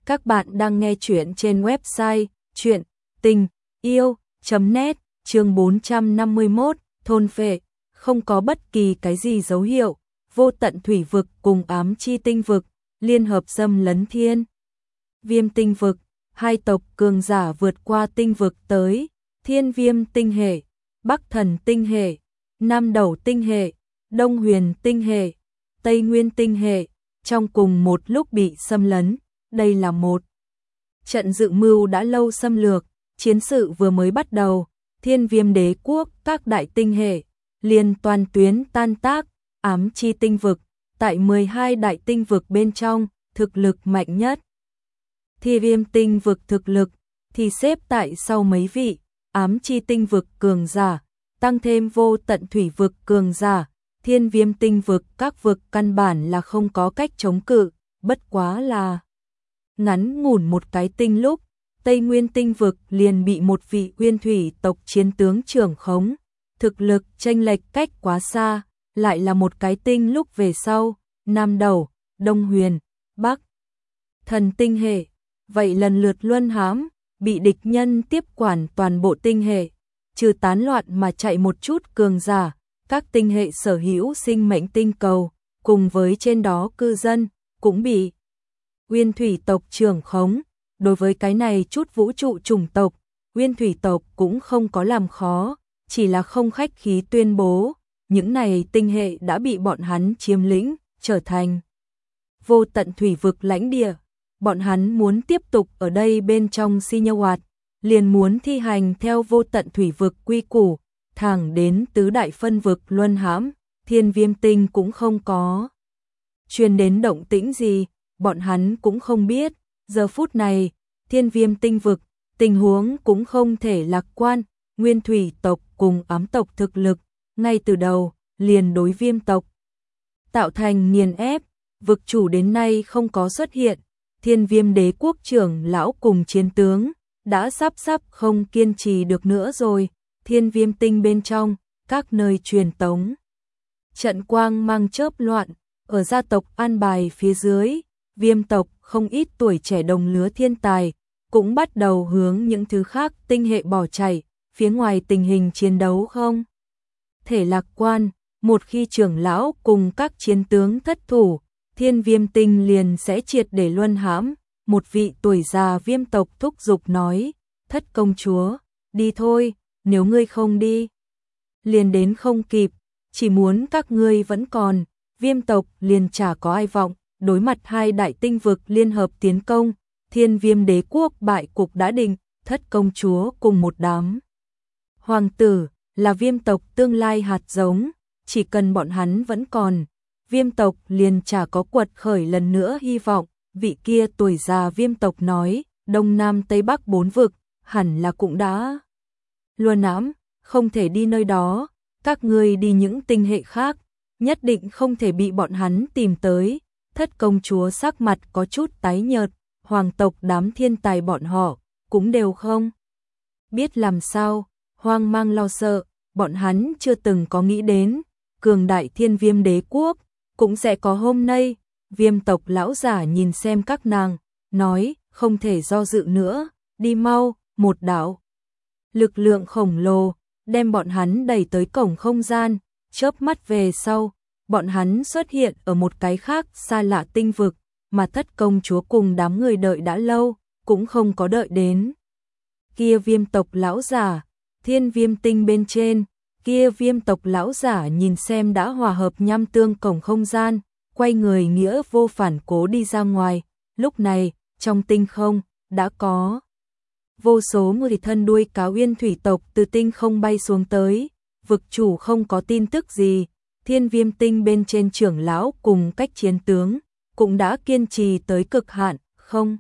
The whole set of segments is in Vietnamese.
Các bạn đang nghe chuyện trên website chuyện tình yêu.net, chương 451, thôn phệ, không có bất kỳ cái gì dấu hiệu, vô tận thủy vực cùng ám chi tinh vực, liên hợp xâm lấn thiên. Viêm tinh vực, hai tộc cường giả vượt qua tinh vực tới, thiên viêm tinh hệ, bắc thần tinh hệ, nam đầu tinh hệ, đông huyền tinh hệ, tây nguyên tinh hệ, trong cùng một lúc bị xâm lấn. Đây là một trận dự mưu đã lâu xâm lược, chiến sự vừa mới bắt đầu, thiên viêm đế quốc các đại tinh hệ, liền toàn tuyến tan tác, ám chi tinh vực, tại 12 đại tinh vực bên trong, thực lực mạnh nhất. Thiên viêm tinh vực thực lực, thì xếp tại sau mấy vị, ám chi tinh vực cường giả, tăng thêm vô tận thủy vực cường giả, thiên viêm tinh vực các vực căn bản là không có cách chống cự, bất quá là ngắn ngủn một cái tinh lúc, Tây Nguyên tinh vực liền bị một vị uyên thủy tộc chiến tướng trưởng khống, thực lực chênh lệch cách quá xa, lại là một cái tinh lúc về sau, Nam đầu, Đông huyền, Bắc thần tinh hệ, vậy lần lượt luân hãm, bị địch nhân tiếp quản toàn bộ tinh hệ, trừ tán loạn mà chạy một chút cường giả, các tinh hệ sở hữu sinh mệnh tinh cầu, cùng với trên đó cư dân, cũng bị uyên thủy tộc trưởng khống. Đối với cái này chút vũ trụ chủng tộc, uyên thủy tộc cũng không có làm khó, chỉ là không khách khí tuyên bố, những này tinh hệ đã bị bọn hắn chiếm lĩnh, trở thành vô tận thủy vực lãnh địa. Bọn hắn muốn tiếp tục ở đây bên trong sinh hoạt, liền muốn thi hành theo vô tận thủy vực quy củ, thẳng đến tứ đại phân vực luân hãm, thiên viêm tinh cũng không có truyền đến động tĩnh gì, bọn hắn cũng không biết. Giờ phút này, thiên viêm tinh vực, tình huống cũng không thể lạc quan, nguyên thủy tộc cùng ám tộc thực lực, ngay từ đầu, liền đối viêm tộc tạo thành nghiền ép, vực chủ đến nay không có xuất hiện, thiên viêm đế quốc trưởng lão cùng chiến tướng, đã sắp không kiên trì được nữa rồi, thiên viêm tinh bên trong, các nơi truyền tống. Trận quang mang chớp loạn, ở gia tộc an bài phía dưới, viêm tộc không ít tuổi trẻ đồng lứa thiên tài, cũng bắt đầu hướng những thứ khác tinh hệ bỏ chạy, phía ngoài tình hình chiến đấu không thể lạc quan, một khi trưởng lão cùng các chiến tướng thất thủ, thiên viêm tinh liền sẽ triệt để luân hãm. Một vị tuổi già viêm tộc thúc giục nói, thất công chúa, đi thôi, nếu ngươi không đi, liền đến không kịp, chỉ muốn các ngươi vẫn còn, viêm tộc liền chả có ai vọng. Đối mặt hai đại tinh vực liên hợp tiến công, thiên viêm đế quốc bại cục đã định, thất công chúa cùng một đám hoàng tử là viêm tộc tương lai hạt giống, chỉ cần bọn hắn vẫn còn, viêm tộc liền chả có quật khởi lần nữa hy vọng. Vị kia tuổi già viêm tộc nói, đông nam tây bắc bốn vực, hẳn là cũng đã luân hãm, không thể đi nơi đó, các ngươi đi những tinh hệ khác, nhất định không thể bị bọn hắn tìm tới. Thất công chúa sắc mặt có chút tái nhợt, hoàng tộc đám thiên tài bọn họ cũng đều không biết làm sao, hoang mang lo sợ, bọn hắn chưa từng có nghĩ đến, cường đại thiên viêm đế quốc cũng sẽ có hôm nay. Viêm tộc lão giả nhìn xem các nàng, nói, không thể do dự nữa, đi mau. Một đạo lực lượng khổng lồ đem bọn hắn đẩy tới cổng không gian, chớp mắt về sau, bọn hắn xuất hiện ở một cái khác xa lạ tinh vực, mà thất công chúa cùng đám người đợi đã lâu, cũng không có đợi đến. Kia viêm tộc lão giả, thiên viêm tinh bên trên, kia viêm tộc lão giả nhìn xem đã hòa hợp nham tương cổng không gian, quay người nghĩa vô phản cố đi ra ngoài. Lúc này, trong tinh không, đã có vô số người thân đuôi cáo uyên thủy tộc từ tinh không bay xuống tới, vực chủ không có tin tức gì. Thiên viêm tinh bên trên trưởng lão cùng cách chiến tướng, cũng đã kiên trì tới cực hạn, không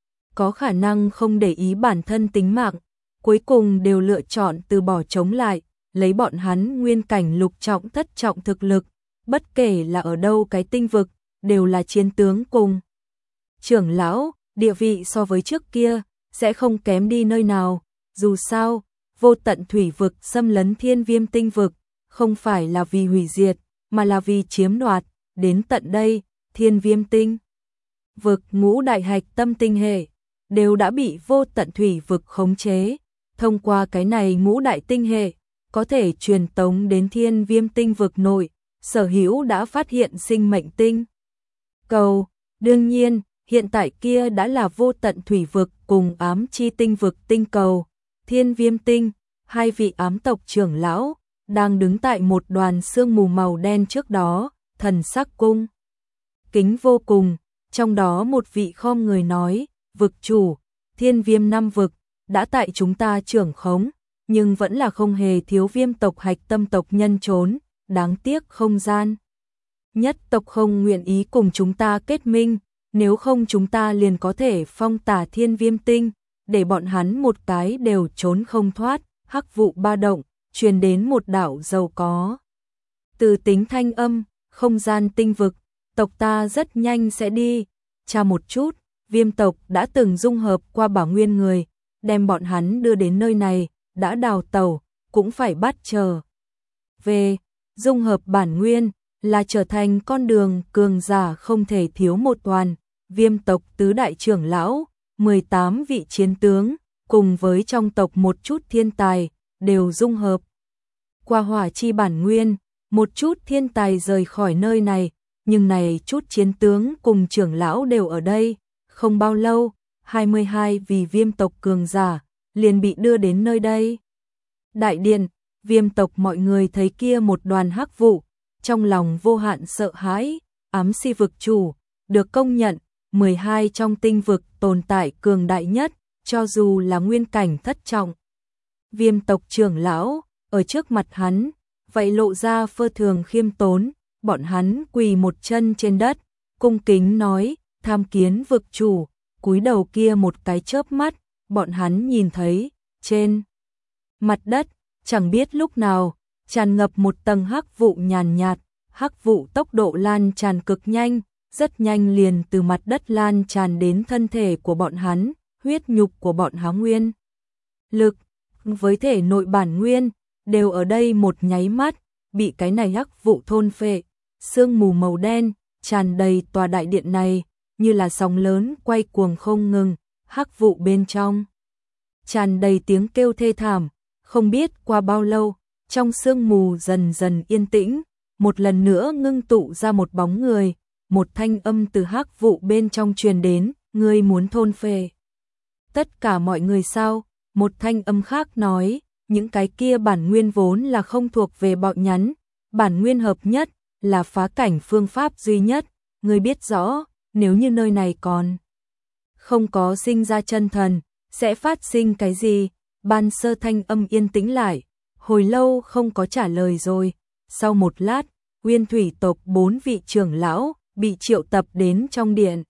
có khả năng không để ý bản thân tính mạng, cuối cùng đều lựa chọn từ bỏ chống lại, lấy bọn hắn nguyên cảnh lục trọng thất trọng thực lực, bất kể là ở đâu cái tinh vực, đều là chiến tướng cùng trưởng lão, địa vị so với trước kia, sẽ không kém đi nơi nào, dù sao, vô tận thủy vực xâm lấn thiên viêm tinh vực, không phải là vì hủy diệt, mà là vì chiếm đoạt. Đến tận đây, thiên viêm tinh vực ngũ đại hạch tâm tinh hệ đều đã bị vô tận thủy vực khống chế. Thông qua cái này ngũ đại tinh hệ, có thể truyền tống đến thiên viêm tinh vực nội, sở hữu đã phát hiện sinh mệnh tinh cầu. Đương nhiên, hiện tại kia đã là vô tận thủy vực cùng ám chi tinh vực tinh cầu. Thiên viêm tinh, hai vị ám tộc trưởng lão, đang đứng tại một đoàn sương mù màu đen trước đó, thần sắc cung kính vô cùng, trong đó một vị khom người nói, vực chủ, thiên viêm năm vực, đã tại chúng ta trưởng khống, nhưng vẫn là không hề thiếu viêm tộc hạch tâm tộc nhân trốn, đáng tiếc không gian. Nhất tộc không nguyện ý cùng chúng ta kết minh, nếu không chúng ta liền có thể phong tỏa thiên viêm tinh, để bọn hắn một cái đều trốn không thoát. Hắc vụ ba động, truyền đến một đảo giàu có từ tính thanh âm, không gian tinh vực, tộc ta rất nhanh sẽ đi. Tra một chút, viêm tộc đã từng dung hợp qua Bảo Nguyên người, đem bọn hắn đưa đến nơi này, đã đào tẩu, cũng phải bắt trở về. Dung hợp bản nguyên là trở thành con đường cường giả không thể thiếu một toàn. Viêm tộc tứ đại trưởng lão, 18 vị chiến tướng, cùng với trong tộc một chút thiên tài, đều dung hợp qua hỏa chi bản nguyên. Một chút thiên tài rời khỏi nơi này, nhưng này chút chiến tướng cùng trưởng lão đều ở đây. Không bao lâu, 22 vì viêm tộc cường giả liền bị đưa đến nơi đây. Đại điện, viêm tộc mọi người thấy kia một đoàn hắc vụ, trong lòng vô hạn sợ hãi. Ám si vực chủ, được công nhận 12 trong tinh vực tồn tại cường đại nhất, cho dù là nguyên cảnh thất trọng. Viêm tộc trưởng lão, ở trước mặt hắn, vậy lộ ra phơ thường khiêm tốn, bọn hắn quỳ một chân trên đất, cung kính nói, tham kiến vực chủ. Cúi đầu kia một cái chớp mắt, bọn hắn nhìn thấy, trên mặt đất, chẳng biết lúc nào, tràn ngập một tầng hắc vụ nhàn nhạt, hắc vụ tốc độ lan tràn cực nhanh, rất nhanh liền từ mặt đất lan tràn đến thân thể của bọn hắn, huyết nhục của bọn hắn nguyên lực với thể nội bản nguyên đều ở đây một nháy mắt bị cái này hắc vụ thôn phệ. Sương mù màu đen tràn đầy tòa đại điện này, như là sóng lớn quay cuồng không ngừng. Hắc vụ bên trong tràn đầy tiếng kêu thê thảm. Không biết qua bao lâu, trong sương mù dần dần yên tĩnh, một lần nữa ngưng tụ ra một bóng người. Một thanh âm từ hắc vụ bên trong truyền đến, ngươi muốn thôn phệ tất cả mọi người sao? Một thanh âm khác nói, những cái kia bản nguyên vốn là không thuộc về bọn nhắn, bản nguyên hợp nhất là phá cảnh phương pháp duy nhất. Ngươi biết rõ, nếu như nơi này còn không có sinh ra chân thần, sẽ phát sinh cái gì? Ban Sơ thanh âm yên tĩnh lại, hồi lâu không có trả lời rồi. Sau một lát, Nguyên Thủy tộc 4 vị trưởng lão bị triệu tập đến trong điện.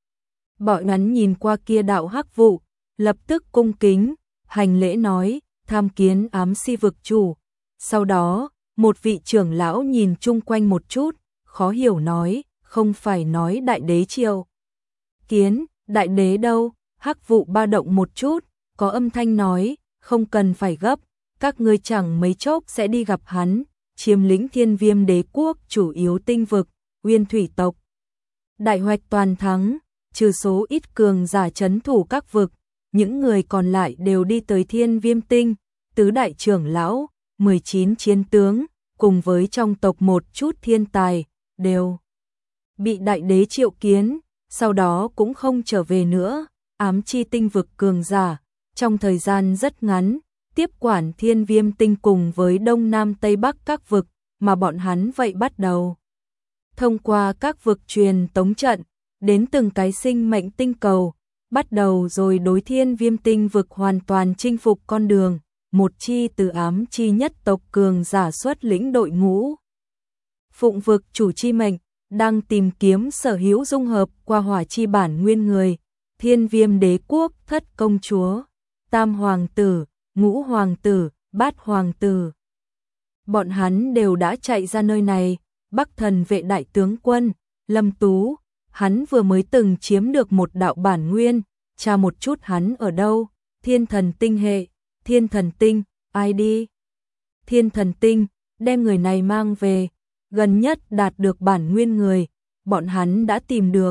Bọn hắn nhìn qua kia đạo hắc vụ, lập tức cung kính, hành lễ nói, tham kiến ám si vực chủ. Sau đó, một vị trưởng lão nhìn chung quanh một chút, khó hiểu nói, không phải nói đại đế triệu kiến, đại đế đâu? Hắc vụ ba động một chút, có âm thanh nói, không cần phải gấp, các ngươi chẳng mấy chốc sẽ đi gặp hắn, chiếm lĩnh thiên viêm đế quốc chủ yếu tinh vực, Nguyên Thủy tộc. Đại hoạch toàn thắng, trừ số ít cường giả trấn thủ các vực, những người còn lại đều đi tới thiên viêm tinh. Tứ đại trưởng lão, 19 chiến tướng, cùng với trong tộc một chút thiên tài, đều bị đại đế triệu kiến, sau đó cũng không trở về nữa. Ám chi tinh vực cường giả, trong thời gian rất ngắn, tiếp quản thiên viêm tinh cùng với đông nam tây bắc các vực, mà bọn hắn vậy bắt đầu thông qua các vực truyền tống trận, đến từng cái sinh mệnh tinh cầu, bắt đầu rồi đối thiên viêm tinh vực hoàn toàn chinh phục con đường. Một chi từ ám chi nhất tộc cường giả xuất lĩnh đội ngũ. Phụng vực chủ chi mệnh, đang tìm kiếm sở hữu dung hợp qua hỏa chi bản nguyên người. Thiên viêm đế quốc thất công chúa, tam hoàng tử, ngũ hoàng tử, bát hoàng tử. Bọn hắn đều đã chạy ra nơi này. Bắc thần vệ đại tướng quân, Lâm Tú, hắn vừa mới từng chiếm được một đạo bản nguyên, tra một chút hắn ở đâu. Thiên thần tinh hệ, thiên thần tinh, ai đi? Thiên thần tinh, đem người này mang về, gần nhất đạt được bản nguyên người, bọn hắn đã tìm được,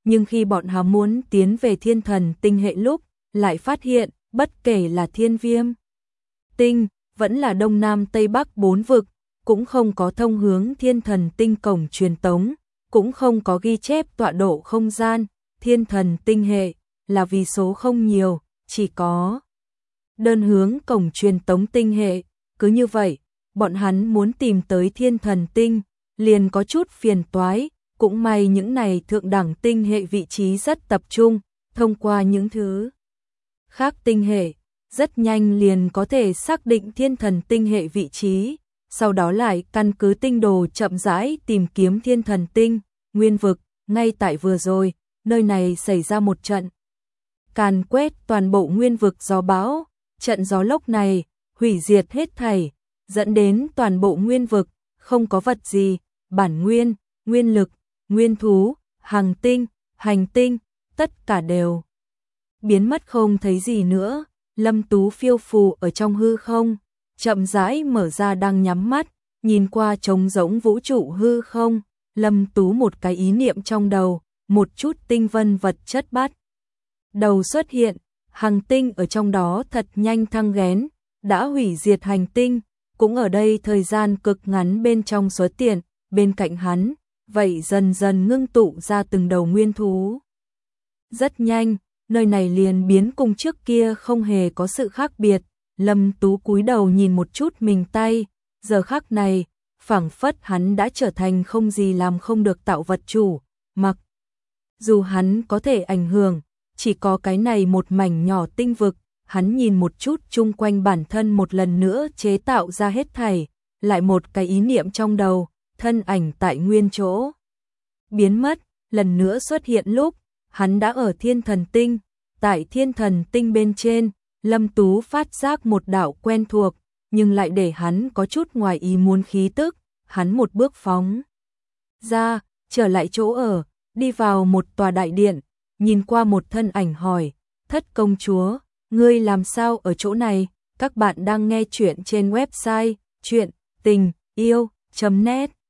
nhưng khi bọn hắn muốn tiến về thiên thần tinh hệ lúc, lại phát hiện, bất kể là thiên viêm tinh, vẫn là đông nam tây bắc bốn vực, cũng không có thông hướng thiên thần tinh cổng truyền tống, cũng không có ghi chép tọa độ không gian, thiên thần tinh hệ, là vì số không nhiều, chỉ có đơn hướng cổng truyền tống tinh hệ, cứ như vậy, bọn hắn muốn tìm tới thiên thần tinh, liền có chút phiền toái, cũng may những này thượng đẳng tinh hệ vị trí rất tập trung, thông qua những thứ khác tinh hệ, rất nhanh liền có thể xác định thiên thần tinh hệ vị trí, sau đó lại căn cứ tinh đồ chậm rãi tìm kiếm thiên thần tinh, nguyên vực, ngay tại vừa rồi, nơi này xảy ra một trận càn quét toàn bộ nguyên vực gió bão, trận gió lốc này hủy diệt hết thảy, dẫn đến toàn bộ nguyên vực không có vật gì, bản nguyên, nguyên lực, nguyên thú, hành tinh, tất cả đều biến mất không thấy gì nữa. Lâm Tú phiêu phù ở trong hư không, chậm rãi mở ra đang nhắm mắt, nhìn qua trống rỗng vũ trụ hư không, Lâm Tú một cái ý niệm trong đầu, một chút tinh vân vật chất bắt đầu xuất hiện, hành tinh ở trong đó thật nhanh thăng nghén, đã hủy diệt hành tinh, cũng ở đây thời gian cực ngắn bên trong xuất tiền, bên cạnh hắn, vậy dần dần ngưng tụ ra từng đầu nguyên thú. Rất nhanh, nơi này liền biến cùng trước kia không hề có sự khác biệt, Lâm Tú cúi đầu nhìn một chút mình tay, giờ khắc này, phảng phất hắn đã trở thành không gì làm không được tạo vật chủ, mặc dù hắn có thể ảnh hưởng, chỉ có cái này một mảnh nhỏ tinh vực, hắn nhìn một chút chung quanh bản thân một lần nữa chế tạo ra hết thảy, lại một cái ý niệm trong đầu, thân ảnh tại nguyên chỗ biến mất, lần nữa xuất hiện lúc hắn đã ở thiên thần tinh, tại thiên thần tinh bên trên, Lâm Tú phát giác một đạo quen thuộc, nhưng lại để hắn có chút ngoài ý muốn khí tức, hắn một bước phóng ra, trở lại chỗ ở, đi vào một tòa đại điện, nhìn qua một thân ảnh hỏi, Thất công chúa, ngươi làm sao ở chỗ này? Các bạn đang nghe chuyện trên website chuyện tình yêu.net